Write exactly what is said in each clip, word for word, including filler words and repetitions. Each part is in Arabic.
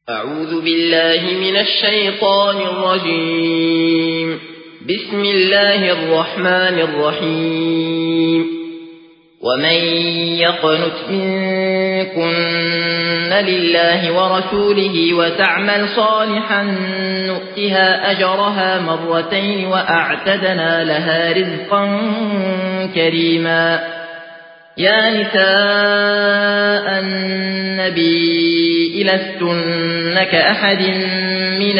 أعوذ بالله من الشيطان الرجيم. بسم الله الرحمن الرحيم. ومن يقنت منكن لله ورسوله وتعمل صالحا نؤتها أجرها مرتين وأعتدنا لها رزقا كريما. يا نساء النبي لستن كأحد من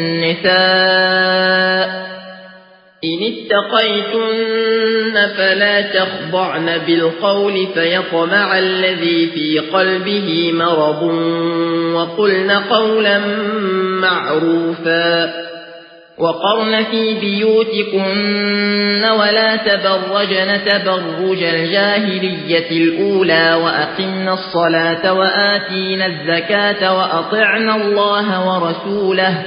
النساء إن اتقيتن فلا تخضعن بالقول فيطمع الذي في قلبه مرض وقلن قولا معروفا. وقرن في بيوتكن ولا تبرجن تبرج الجاهلية الأولى وأقمن الصلاة وآتينا الزكاة وأطعنا الله ورسوله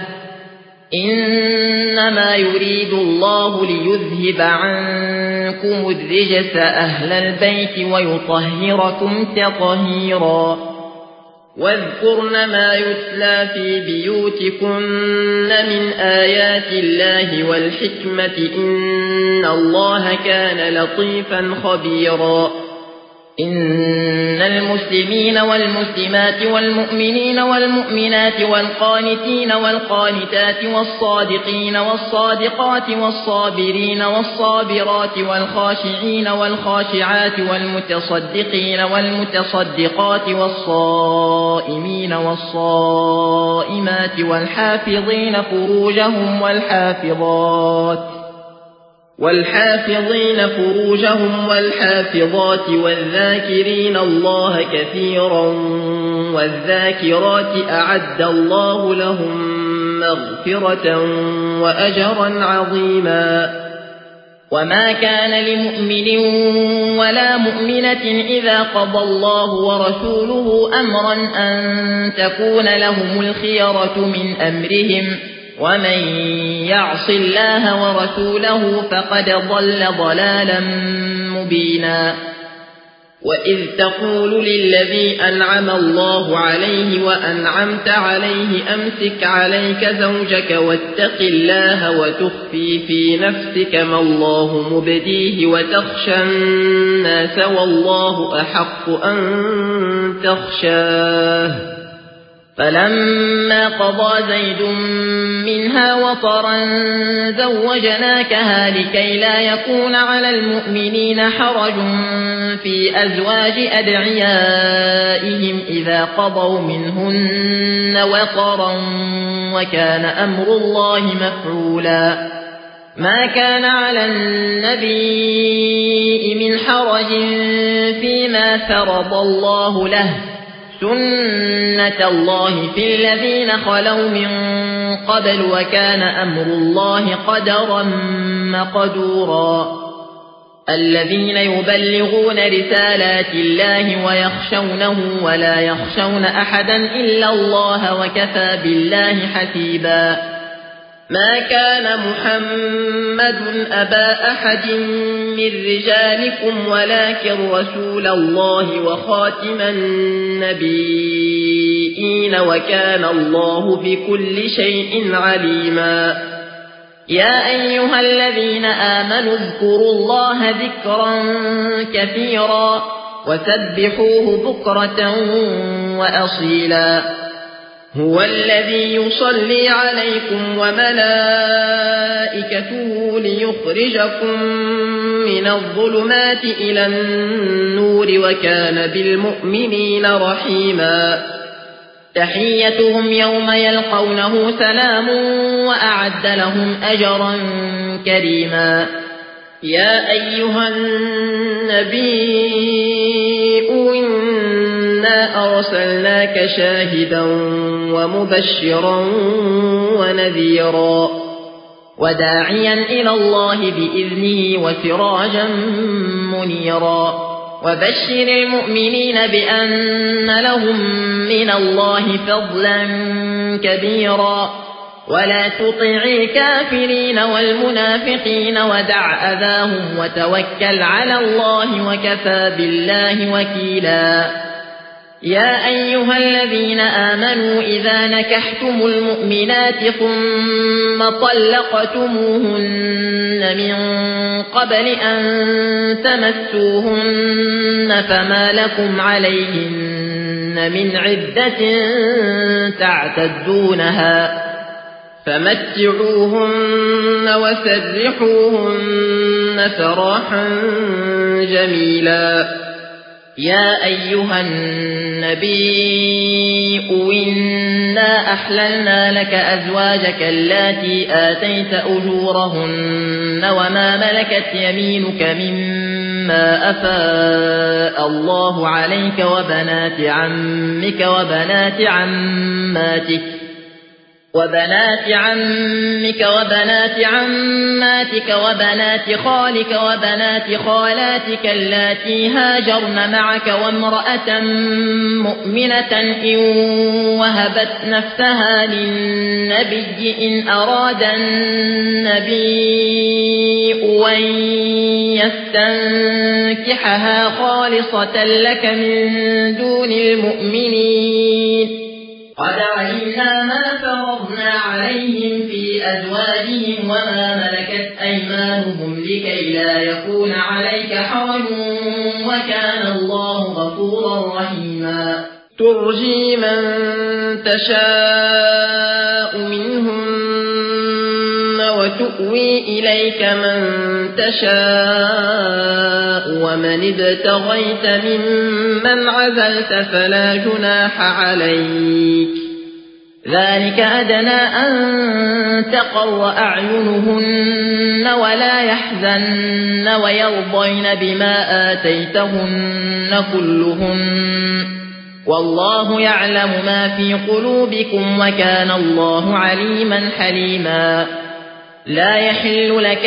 إنما يريد الله ليذهب عنكم الرجس أهل البيت ويطهركم تطهيرا. واذكرن ما يتلى في بيوتكن من آيات الله والحكمة إن الله كان لطيفا خبيرا. إن المسلمين والمسلمات والمؤمنين والمؤمنات والقانتين والقانتات والصادقين والصادقات والصابرين والصابرات والخاشعين والخاشعات والمتصدقين والمتصدقات والصائمين والصائمات والحافظين فروجهم والحافظات والحافظين فروجهم والحافظات والذاكرين الله كثيرا والذاكرات أعد الله لهم مغفرة وأجرا عظيما. وما كان لمؤمن ولا مؤمنة إذا قضى الله ورسوله أمرا أن تكون لهم الخيرة من أمرهم ومن يعص الله ورسوله فقد ضل ضلالا مبينا. وإذ تقول للذي أنعم الله عليه وأنعمت عليه أمسك عليك زوجك واتق الله وتخفي في نفسك ما الله مبديه وتخشى الناس والله أحق أن تخشاه. فلما قضى زيد منها وطرا زوجناكها لكي لا يكون على المؤمنين حرج في أزواج أدعيائهم إذا قضوا منهن وطرا وكان أمر الله مفعولا. ما كان على النبي من حرج فيما فرض الله له سنة الله في الذين خلوا من قبل وكان أمر الله قدرا مقدورا. الذين يبلغون رسالات الله ويخشونه ولا يخشون أحدا إلا الله وكفى بالله حسيبا. ما كان محمد أبا أحد من رجالكم ولكن رسول الله وخاتم النبيين وكان الله بكل شيء عليما. يا أيها الذين آمنوا اذكروا الله ذكرا كثيرا وسبحوه بكرة وأصيلا. هو الذي يصلي عليكم وملائكته ليخرجكم من الظلمات إلى النور وكان بالمؤمنين رحيما. تحيتهم يوم يلقونه سلام وأعد لهم أجرا كريما. يا أيها النبي إنا أرسلناك شاهدا ومبشرا ونذيرا وداعيا إلى الله بإذنه وسراجا منيرا. وبشر المؤمنين بأن لهم من الله فضلا كبيرا. ولا تطع الكافرين والمنافقين ودع أذاهم وتوكل على الله وكفى بالله وكيلا. يا أيها الذين آمنوا إذا نكحتم المؤمنات ثم طلقتموهن من قبل أن تمسوهن فما لكم عليهن من عدة تعتدونها فمتعوهن وسرحوهن سراحا جميلا. يا أيها النبي إنا أحللنا لك أزواجك اللاتي آتيت أجورهن وما ملكت يمينك مما أفاء الله عليك وبنات عمك وبنات عماتك وبنات عمك وبنات عماتك وبنات خالك وبنات خالاتك اللاتي هاجرن معك وامرأة مؤمنة إن وهبت نفسها للنبي إن أراد النبي أن يستنكحها خالصة لك من دون المؤمنين قد علمنا ما فرضنا عليهم في أزواجهم وما ملكت أيمانهم لكي لا يكون عليك حرج وكان الله غفورا رحيما. ترجي من تشاء منهن وتؤوي إليك من تشاء ومن ابتغيت ممن عزلت فلا جناح عليك ذلك أدنى أن تقر أعينهن ولا يحزن ويرضين بما آتيتهن كلهن والله يعلم ما في قلوبكم وكان الله عليما حليما. لا يحل لك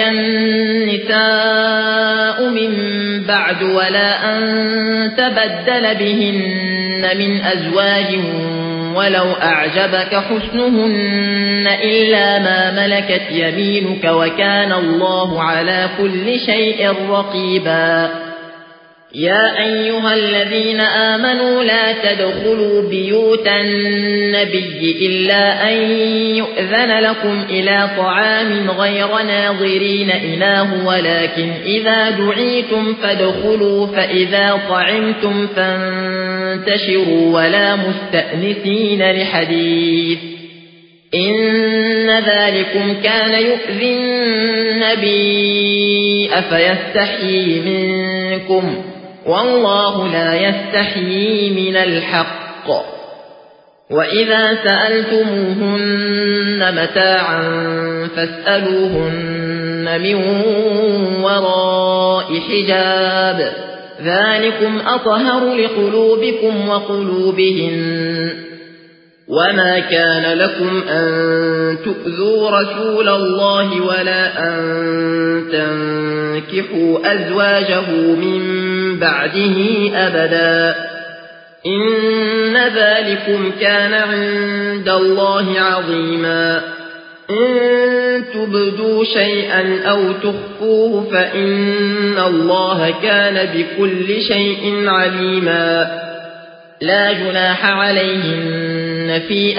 النساء من بعد ولا أن تبدل بهن من أزواج ولو أعجبك حسنهن إلا ما ملكت يمينك وكان الله على كل شيء رقيبا. يا أيها الذين آمنوا لا تدخلوا بيوت النبي إلا أن يؤذن لكم إلى طعام غير ناظرين إناه ولكن إذا دعيتم فادخلوا فإذا طعمتم فانتشروا ولا مستأنسين لحديث إن ذلكم كان يؤذي النبي أفيستحيي منكم والله لا يستحيي من الحق. وإذا سألتموهن متاعا فاسألوهن من وراء حجاب ذلكم أطهر لقلوبكم وقلوبهن. وما كان لكم أن تؤذوا رسول الله ولا أن تنكحوا أزواجه من بعده أبدا إن ذلكم كان عند الله عظيما. إن تبدوا شيئا أو تخفوه فإن الله كان بكل شيء عليما. لا جناح عليهن في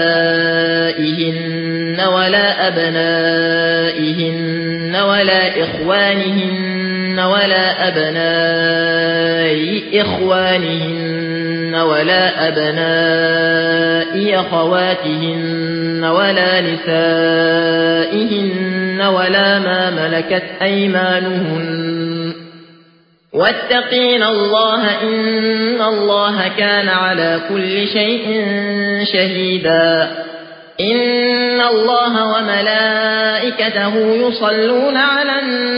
آبائهن ولا أبنائهن ولا إخوانهن ولا أبناء إخوانهن ولا أبناء أخواتهن ولا نسائهن ولا ما ملكت أيمانهن واتقين الله إن الله كان على كل شيء شهيدا. إن الله وملائكته يصلون على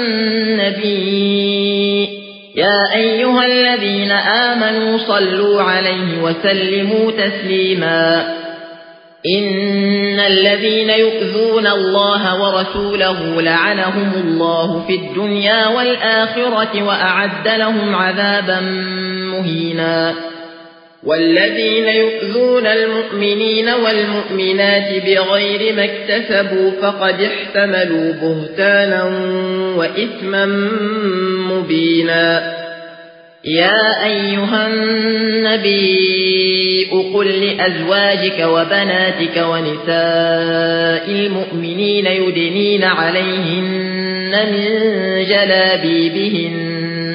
النبي يا أيها الذين آمنوا صلوا عليه وسلموا تسليما. إن الذين يؤذون الله ورسوله لعنهم الله في الدنيا والآخرة وأعد لهم عذابا مهينا. والذين يؤذون المؤمنين والمؤمنات بغير ما اكتسبوا فقد احتملوا بهتانا وإثما مبينا. يا أيها النبي قل لأزواجك وبناتك ونساء المؤمنين يدنين عليهن من جلابيبهن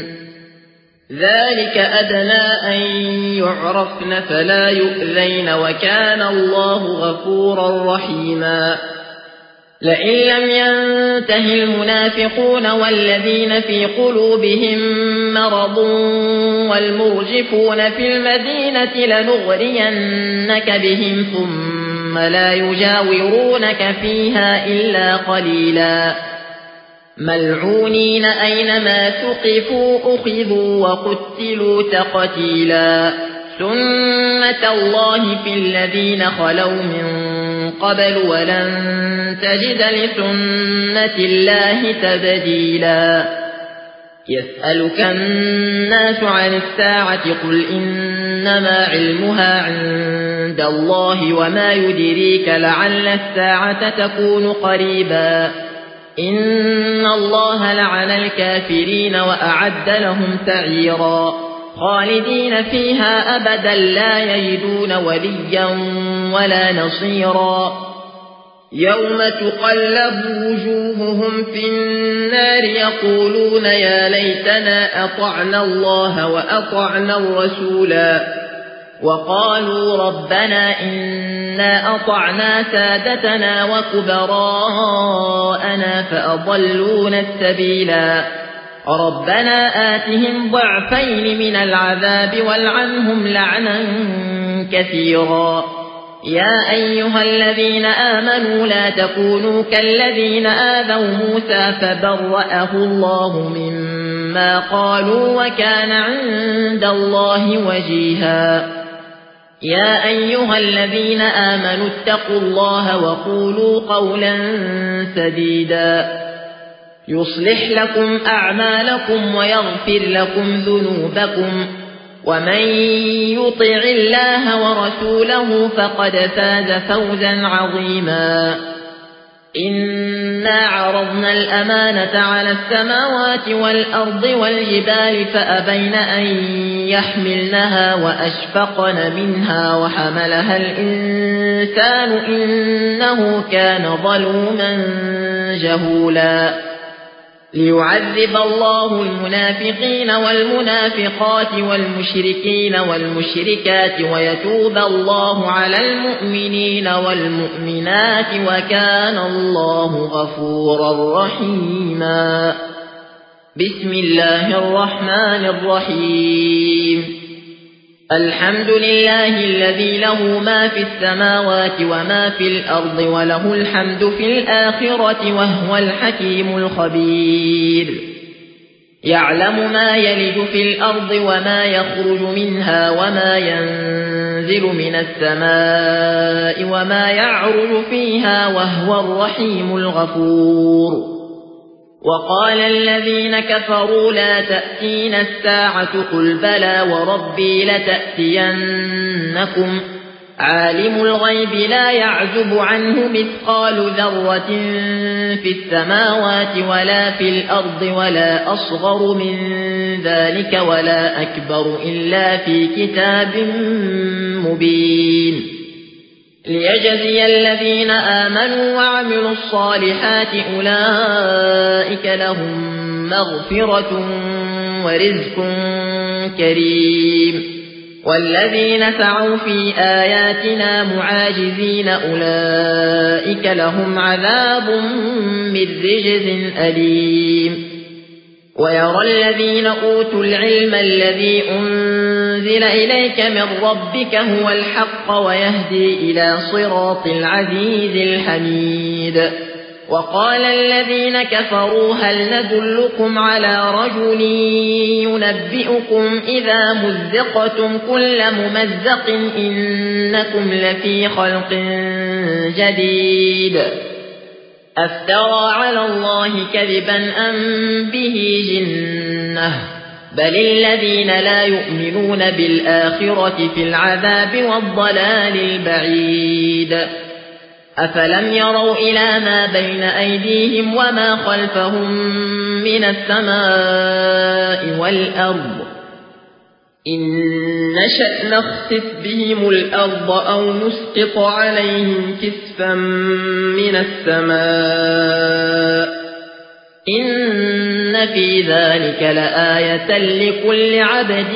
ذلك أدنى أن يعرفن فلا يؤذين وكان الله غفورا رحيما لئن لم ينته المنافقون والذين في قلوبهم مرض والمرجفون في المدينة لنغرينك بهم ثم لا يجاورونك فيها إلا قليلا ملعونين أينما ثقفوا أخذوا وقتلوا تقتيلا سنة الله في الذين خلوا من قبل ولن تجد لسنة الله تبديلا يسألك الناس عن الساعة قل إنما علمها عند الله وما يدريك لعل الساعة تكون قريبا إن الله لعن الكافرين وأعد لهم سعيرا خالدين فيها أبدا لا يجدون وليا ولا نصيرا يوم تقلب وجوههم في النار يقولون يا ليتنا أطعنا الله وأطعنا الرسولا وقالوا ربنا إنا أطعنا سادتنا وكبراءنا فأضلونا السبيلا ربنا آتهم ضعفين من العذاب والعنهم لعنا كثيرا يا أيها الذين آمنوا لا تكونوا كالذين آذوا موسى فبرأه الله مما قالوا وكان عند الله وجيها يا أيها الذين آمنوا اتقوا الله وقولوا قولا سديدا يصلح لكم أعمالكم ويغفر لكم ذنوبكم ومن يطع الله ورسوله فقد فاز فوزا عظيما إنا عرضنا الأمانة على السماوات والأرض والجبال فأبين أن يحملنها وأشفقن منها وحملها الإنسان إنه كان ظلوما جهولا ليعذب الله المنافقين والمنافقات والمشركين والمشركات ويتوب الله على المؤمنين والمؤمنات وكان الله غفورا رحيما بسم الله الرحمن الرحيم الحمد لله الذي له ما في السماوات وما في الأرض وله الحمد في الآخرة وهو الحكيم الخبير يعلم ما يلج في الأرض وما يخرج منها وما ينزل من السماء وما يعرج فيها وهو الرحيم الغفور وقال الذين كفروا لا تأتينا الساعة قل بلى وربي لتأتينكم عالم الغيب لا يعزب عنه مثقال ذرة في السماوات ولا في الأرض ولا أصغر من ذلك ولا أكبر إلا في كتاب مبين ليجزي الذين آمنوا وعملوا الصالحات أولئك لهم مغفرة ورزق كريم والذين سعوا في آياتنا معاجزين أولئك لهم عذاب من رجز أليم ويرى الذين أوتوا العلم الذي أنزل إليك من ربك هو الحق ويهدي إلى صراط العزيز الحميد وقال الذين كفروا هل ندلكم على رجل ينبئكم إذا مزقتم كل ممزق إنكم لفي خلق جديد أفترى على الله كذبا أم به جنة بل الذين لا يؤمنون بالآخرة في العذاب والضلال البعيد أفلم يروا إلى ما بين أيديهم وما خلفهم من السماء والأرض إن نشأ نخسف بهم الأرض أو نسقط عليهم كسفا من السماء إن في ذلك لآية لكل عبد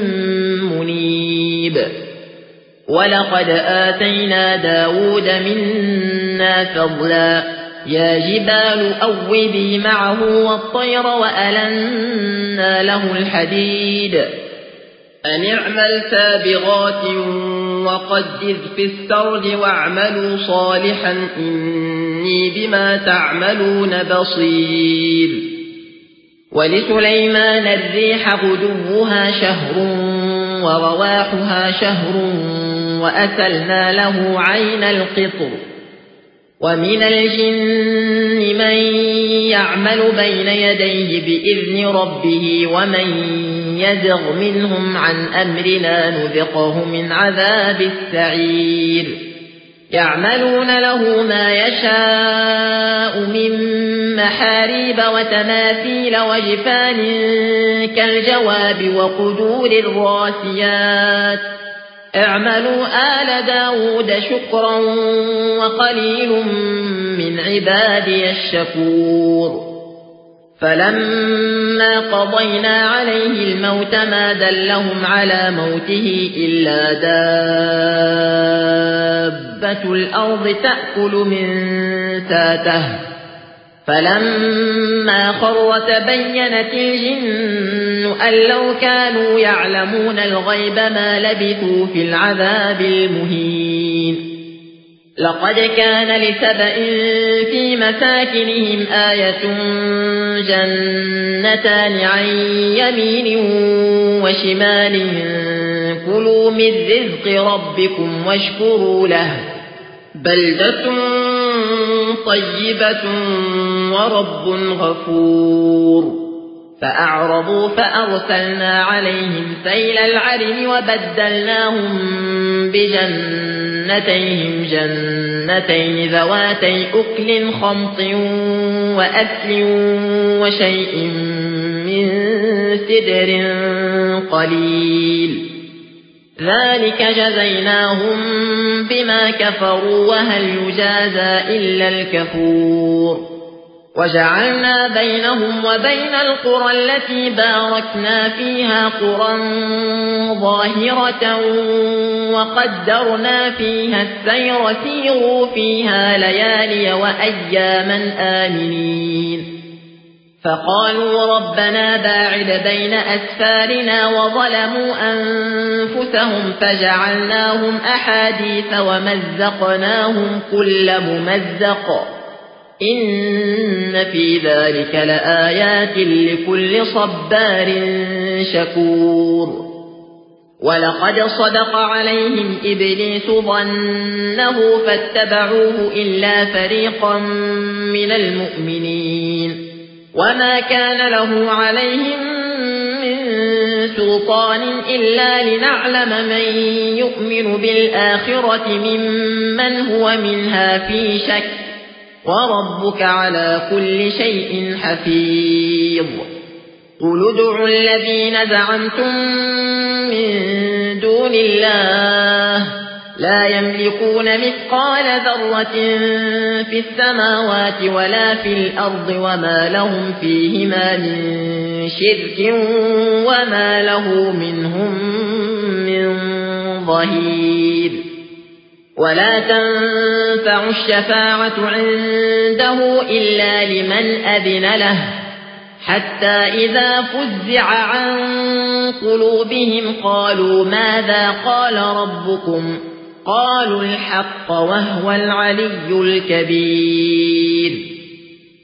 منيب ولقد آتينا داود منا فضلا يا جبال أوبي معه والطير وألنا له الحديد أن اعمل سابغات وقدر في السرد واعملوا صالحا إني بما تعملون بصير ولسليمان الريح غدوها شهر ورواحها شهر وأسلنا له عين القطر ومن الجن من يعمل بين يديه بإذن ربه ومن يزغ منهم عن أمرنا نذقه من عذاب السعير يعملون له ما يشاء من محاريب وتماثيل وجفان كالجواب وقدور الراسيات اعملوا آل داود شكرا وقليل من عبادي الشكور فلما قضينا عليه الموت ما دلهم على موته إلا دابة الأرض تأكل من ساته فلما خر تبينت الجن أن لو كانوا يعلمون الغيب ما لبثوا في العذاب المهين لقد كان لسبأ في مساكنهم آية جنتان عن يمين وشمال كلوا من رزق ربكم واشكروا له بلدة طيبة ورب غفور فأعرضوا فأرسلنا عليهم سيل العرم وبدلناهم بجنتيهم جنتين ذواتي أكل خمط وأكل وشيء من سدر قليل ذلك جزيناهم بما كفروا وهل يجازى إلا الكفور وجعلنا بينهم وبين القرى التي باركنا فيها قرى ظاهرة وقدرنا فيها السير سيروا فيها ليالي وأياما آمنين فقالوا ربنا باعد بين أسفارنا وظلموا أنفسهم فجعلناهم أحاديث ومزقناهم كل ممزق إن في ذلك لآيات لكل صبار شكور ولقد صدق عليهم إبليس ظنه فاتبعوه إلا فريقا من المؤمنين وما كان له عليهم من سلطان إلا لنعلم من يؤمن بالآخرة ممن هو منها في شك وربك على كل شيء حفيظ قل ادعوا الذين زعمتم من دون الله لا يملكون مثقال ذرة في السماوات ولا في الأرض وما لهم فيهما من شرك وما له منهم من ظهير ولا تنفع الشفاعة عنده إلا لمن أذن له حتى إذا فزع عن قلوبهم قالوا ماذا قال ربكم قالوا الحق وهو العلي الكبير